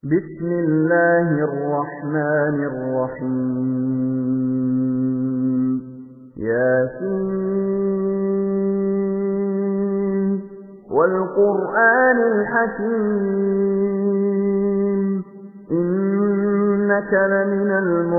بسم الله الرحمن الرحيم ياسين والقرآن الحكيم إنك لمن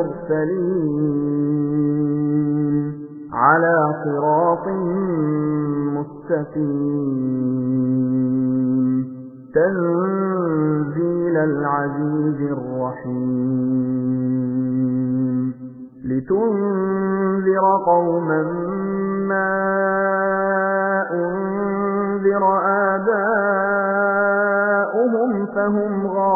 المرسلين على صراط مستقيم تنزيل العزيز الرحيم لتنذر قوما ما أنذر آباؤهم فهم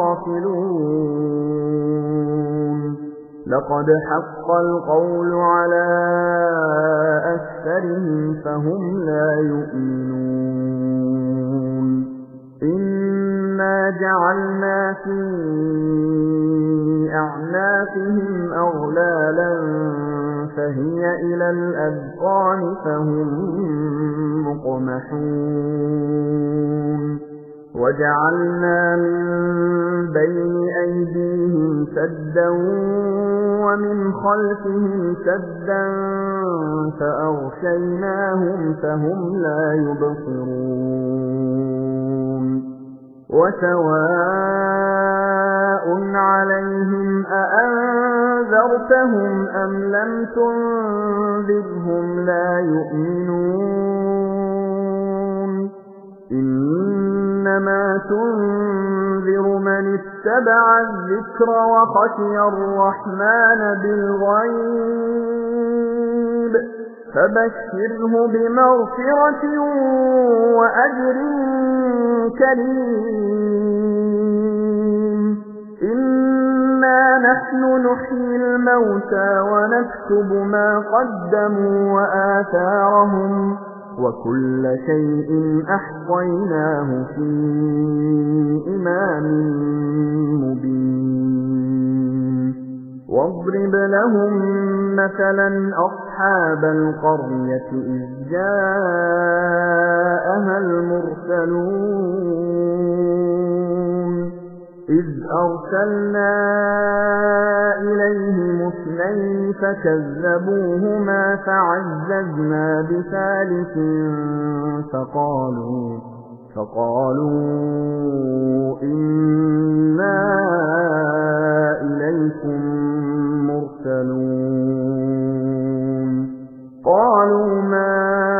غافلون لقد حق القول على أكثرهم فهم لا يؤمنون إنا جعلنا في أعناقهم أغلالا فهي إلى الأذقان فهم مقمحون وجعلنا من بين أيديهم سدا ومن خلفهم سدا فأغشيناهم فهم لا يبصرون وسواء عليهم أأنذرتهم أم لم تنذرهم لا يؤمنون إنما تنذر من اتبع الذكر وخشي الرحمن بالغيب فبشره بمغفرة وأجر كريم إنا نحن نحيي الموتى ونكتب ما قدموا وآثارهم وكل شيء أحصيناه في إمام مبين واضرب لهم مثلا أصحاب القرية إذ جاءها المرسلون إذ أرسلنا إليهم اثنين فكذبوهما فعززنا بثالث فقالوا إنا إليكم مرسلون قالوا ما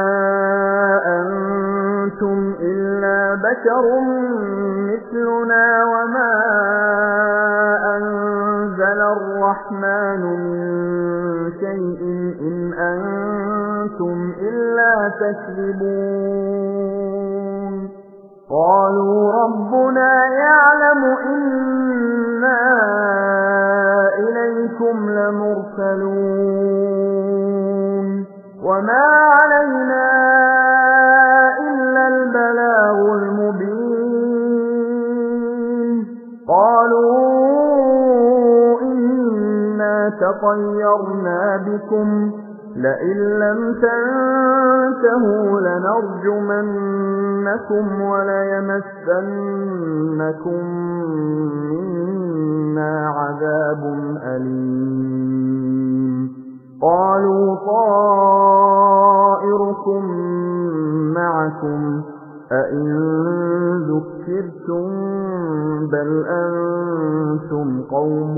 أنتم إلا بشر مثلنا وما أنزل الرحمن من شيء إن أنتم إلا تكذبون قالوا ربنا يعلم إنا إليكم لمرسلون وما علينا إلا البلاغ المبين قالوا إنا تطيرنا بكم لئن لم تنتهوا لنرجمنكم وليمسنكم منا عذاب أليم قالوا طائركم معكم أئن ذكرتم بل أنتم قوم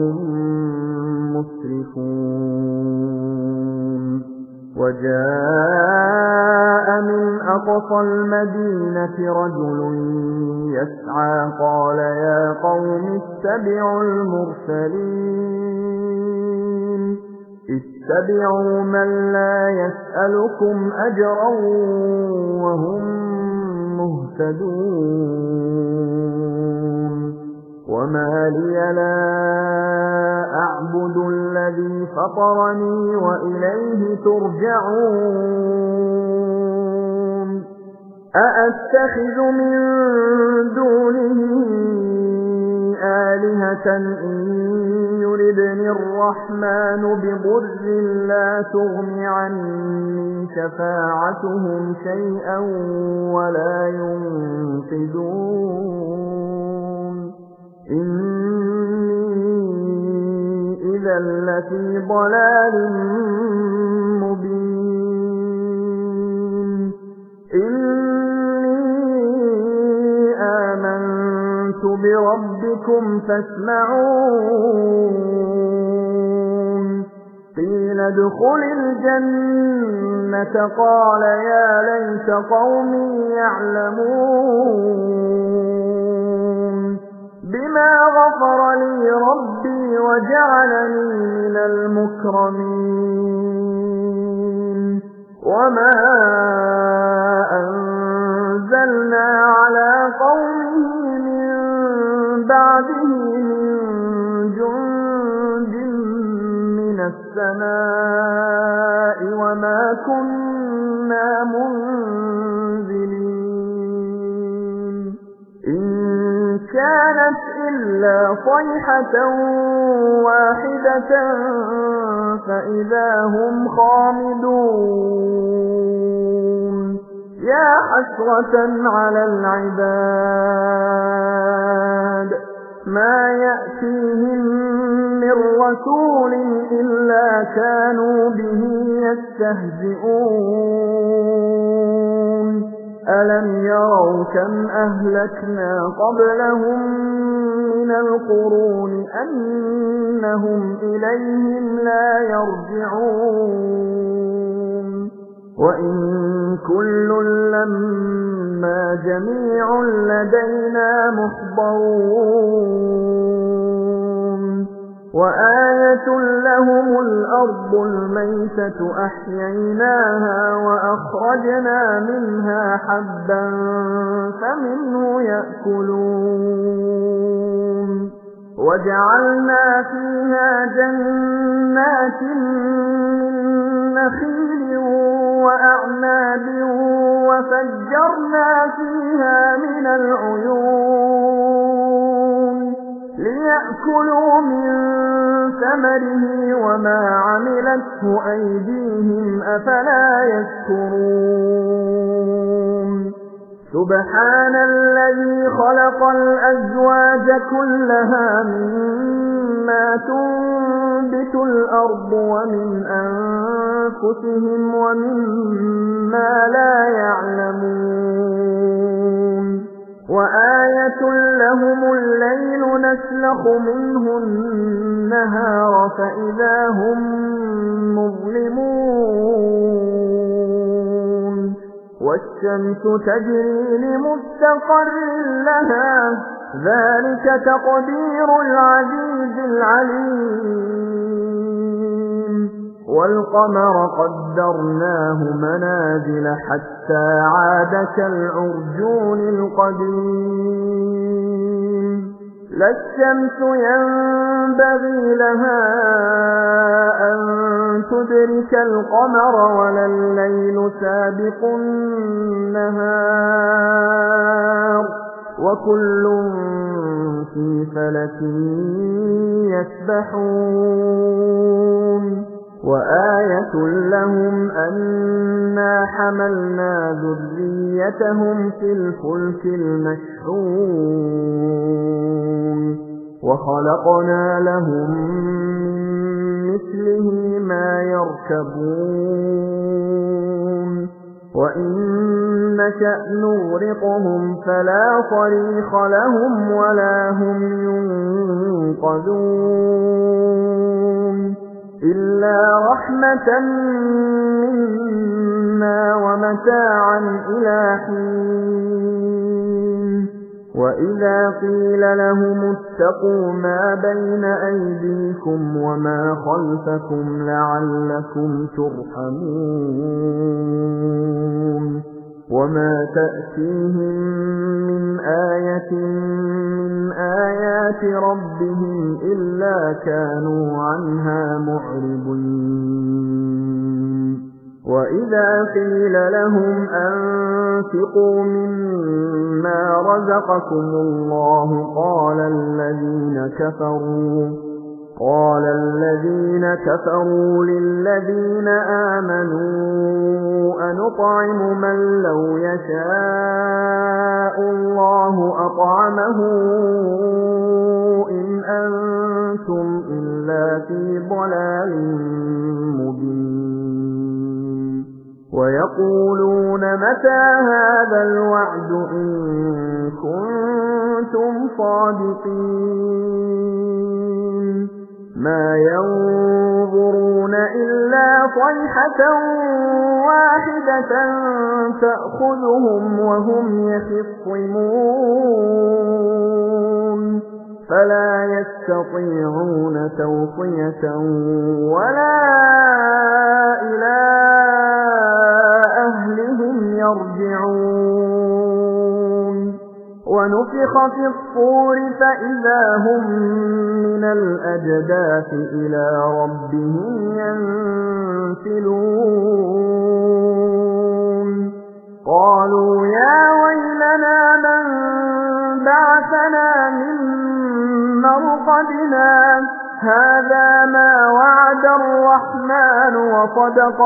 مسرفون وجاء من أقصى المدينة رجل يسعى قال يا قوم اتبعوا المرسلين اتبعوا من لا يسألكم أجرا وهم مهتدون وما لي لا أعبد الذي فطرني وإليه ترجعون أأتخذ من دونه آلهة إن يردني الرحمن بضر لا تغن عني شفاعتهم شيئا ولا ينقذون إِذًا لَّفِي ضَلَالٍ مُّبِينٍ إِنِّي آمَنتُ بِرَبِّكُمْ فَاسْمَعُونِ قِيلَ ادْخُلِ الْجَنَّةَ قَالَ يَا لَيْتَ قَوْمِي يَعْلَمُونَ بِمَا غَفَرَ لِي رَبِّي وَجَعَلَنِي مِنَ الْمُكْرَمِينَ وَمَا أَنزَلْنَا عَلَى قَوْمِهِ مِن بَعْدِهِ مِن جُندٍ مِّنَ السَّمَاءِ وَمَا كُنَّا مُنزِلِينَ إِن كَانَتْ إِلَّا صَيْحَةً وَاحِدَةً فَإِذَا هُمْ خَامِدُونَ يَا حَسْرَةً عَلَى الْعِبَادِ مَا يَأْتِيهِم مِّن رَّسُولٍ إِلَّا كَانُوا بِهِ يَسْتَهْزِئُونَ أَلَمْ يَرَوْا كَمْ أَهْلَكْنَا قَبْلَهُم مِّنَ الْقُرُونِ أَنَّهُمْ إِلَيْهِمْ لَا يَرْجِعُونَ وَإِن كُلٌّ لَّمَّا جَمِيعٌ لَّدَيْنَا مُحْضَرُونَ وَآيَةٌ لَّهُمُ الْأَرْضُ الْمَيْتَةُ أَحْيَيْنَاهَا وَأَخْرَجْنَا مِنْهَا حَبًّا فَمِنْهُ يَأْكُلُونَ وَجَعَلْنَا فِيهَا جَنَّاتٍ مِّن نَّخِيلٍ وَأَعْنَابٍ وَفَجَّرْنَا فِيهَا مِنَ الْعُيُونِ لِيَأْكُلُوا مِن ثَمَرِهِ وَمَا عَمِلَتْهُ أَيْدِيهِمْ أَفَلَا يَشْكُرُونَ سُبْحَانَ الَّذِي خَلَقَ الْأَزْوَاجَ كُلَّهَا مِمَّا تُنبِتُ الْأَرْضُ وَمِنْ أَنفُسِهِمْ وَمِمَّا لَا يَعْلَمُونَ وَآيَةٌ لَّهُمُ اللَّيْلُ نَسْلَخُ مِنْهُ النَّهَارَ فَإِذَا هُم مُّظْلِمُونَ وَالشَّمْسُ تَجْرِي لِمُسْتَقَرٍّ لَّهَا ذَلِكَ تَقْدِيرُ الْعَزِيزِ الْعَلِيمِ وَالْقَمَرَ قَدَّرْنَاهُ مَنَازِلَ حَتَّىٰ عَادَ كَالْعُرْجُونِ الْقَدِيمِ لَا الشَّمْسُ يَنبَغِي لَهَا أَن تُدْرِكَ الْقَمَرَ وَلَا اللَّيْلُ سَابِقُ النَّهَارِ وَكُلٌّ فِي فَلَكٍ يَسْبَحُونَ وَآيَةٌ لَّهُمْ أَنَّا حَمَلْنَا ذُرِّيَّتَهُمْ فِي الْفُلْكِ الْمَشْحُونِ وَخَلَقْنَا لَهُم مِّن مِّثْلِهِ مَا يَرْكَبُونَ وَإِن نَّشَأْ نُغْرِقْهُمْ فَلَا صَرِيخَ لَهُمْ وَلَا هُمْ يُنقَذُونَ إِلَّا رَحْمَةً مِّنَّا وَمَتَاعًا إِلَىٰ حِينٍ وَإِذَا قِيلَ لَهُمُ اتَّقُوا مَا بَيْنَ أَيْدِيكُمْ وَمَا خَلْفَكُمْ لَعَلَّكُمْ تُرْحَمُونَ وَمَا تَأْتِيهِم مِّنْ آيَةٍ مِّنْ آيَاتِ رَبِّهِمْ إِلَّا كَانُوا عَنْهَا مُعْرِضِينَ وَإِذَا قِيلَ لَهُمْ أَنفِقُوا مِمَّا رَزَقَكُمُ اللَّهُ قَالَ الَّذِينَ كَفَرُوا لِلَّذِينَ آمَنُوا أَنُطْعِمُ مَن لَّوْ يَشَاءُ اللَّهُ أَطْعَمَهُ إِنْ أَنتُمْ إِلَّا إلا في ضلال مبين ويقولون متى هذا الوعد إن كنتم صادقين ما ينظرون إلا صيحة واحدة تأخذهم وهم يخصمون فلا يستطيعون توصية ولا إلى أهلهم يرجعون ونفخ في الصور فإذا هم من الأجداث إلى ربهم ينسلون قالوا يا ويلنا من بعثنا من مرقدنا هذا ما وعد الرحمن وصدق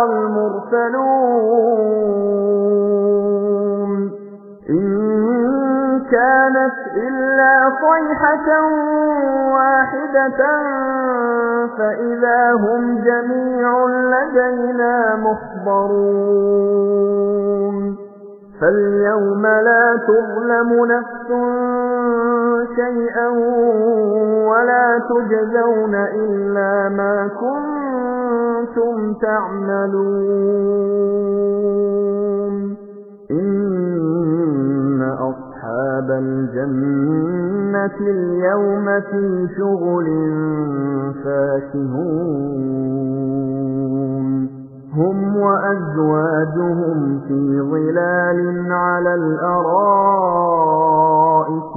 المرسلون إن كانت إلا صيحة واحدة فإذا هم جميع لدينا محضرون فاليوم لا تظلم نفس شيئا ولا تجزون إلا ما كنتم تعملون إن أصحاب الجنة اليوم في شغل فاكهون هم وأزواجهم في ظلال على الأرائك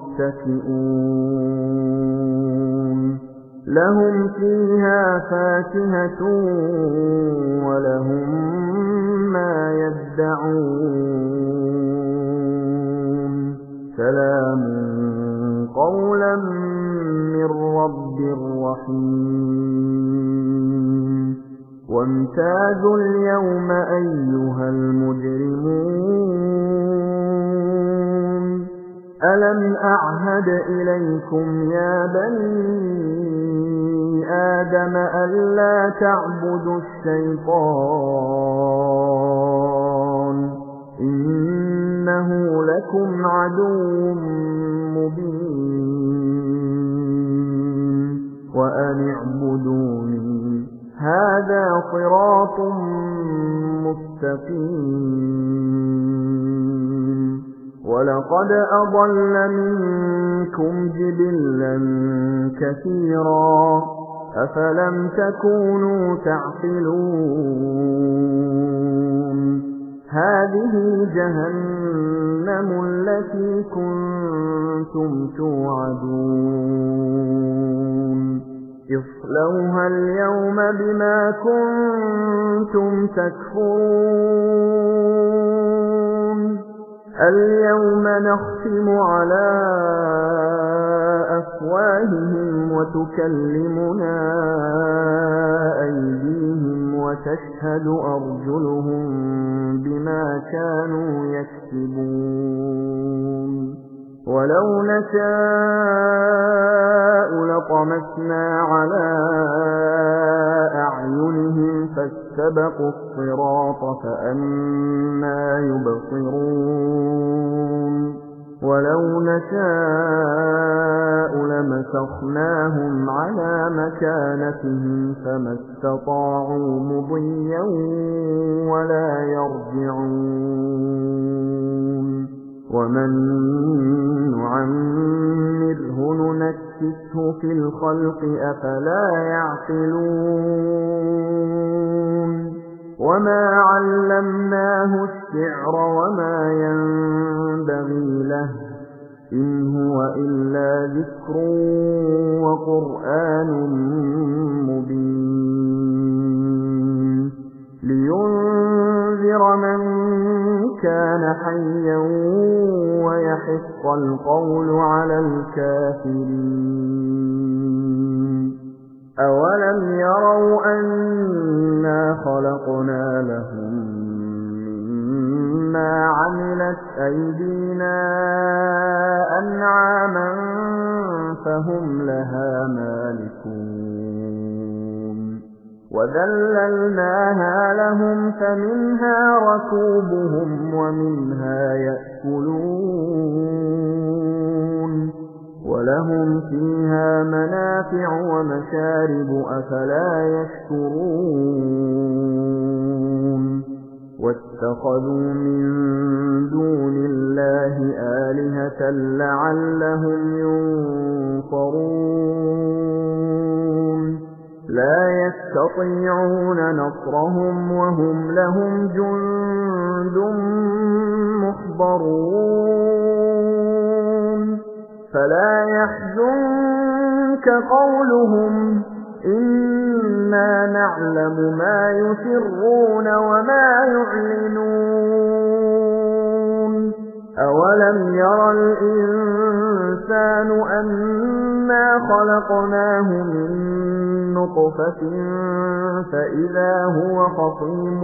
متكئون لهم فيها فاكهة ولهم ما يدعون سلام قولا من رب رحيم وامتازوا اليوم أيها المجرمون ألم أعهد إليكم يا بني آدم ألا تعبدوا الشيطان إنه لكم عدو مبين وأن اعبدوني هذا صراط مستقيم ولقد أضل منكم جبلا كثيرا أفلم تكونوا تعقلون هذه جهنم التي كنتم توعدون اصلوها اليوم بما كنتم تكفرون اليوم نختم على أفواههم وتكلمنا أيديهم وتشهد أرجلهم بما كانوا يكسبون ولو نشاء لطمسنا على أعينهم فاستبقوا الصراط فأنى يبصرون ولو نشاء لمسخناهم على مكانتهم فما استطاعوا مضيا ولا يرجعون ومن نعمره ننكسه في الخلق أفلا يعقلون وما علمناه الشعر وما ينبغي له إن هو إلا ذكر وقرآن مبين لينذر من كان حيا ويحق القول على الكافرين أولم يروا أنا خلقنا لهم مما عملت أيدينا أنعاما فهم لها فيها مالكون وذللناها لهم فمنها ركوبهم ومنها يأكلون ولهم فيها منافع ومشارب أفلا يشكرون واتخذوا من دون الله آلهة لعلهم ينصرون لا يستطيعون نصرهم وهم لهم جند محضرون فلا يحزنك قولهم إنا نعلم ما يسرون وما يعلنون أولم ير الإنسان أنا خلقناه من نطفة فإذا هو خصيم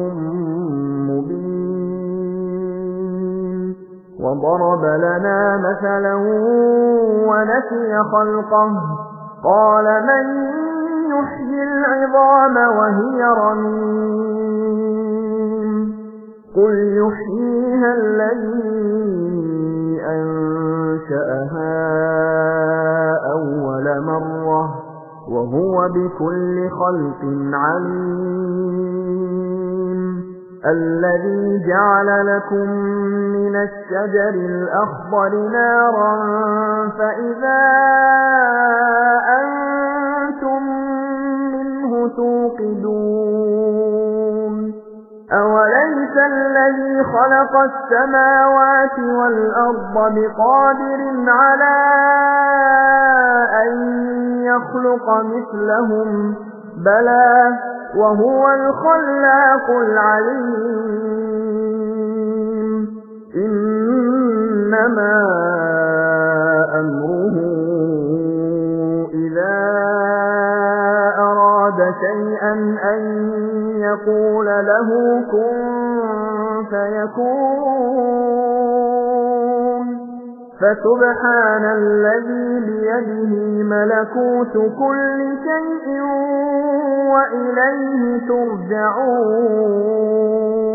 مبين وضرب لنا مثلا ونسي خلقه قال من يحيي العظام وهي رميم قل يحييها الذي أنشأها أول مرة وهو بكل خلق عليم الذي جعل لكم من الشجر الأخضر نارا فإذا أنتم منه توقدون أوليس الذي خلق السماوات والأرض بقادر على أن يخلق مثلهم بلى وهو الخلاق العليم إنما أمره إذا أراد شيئا أن يقول له كن فيكون فسبحان الذي بيده ملكوت كل شيء وإليه ترجعون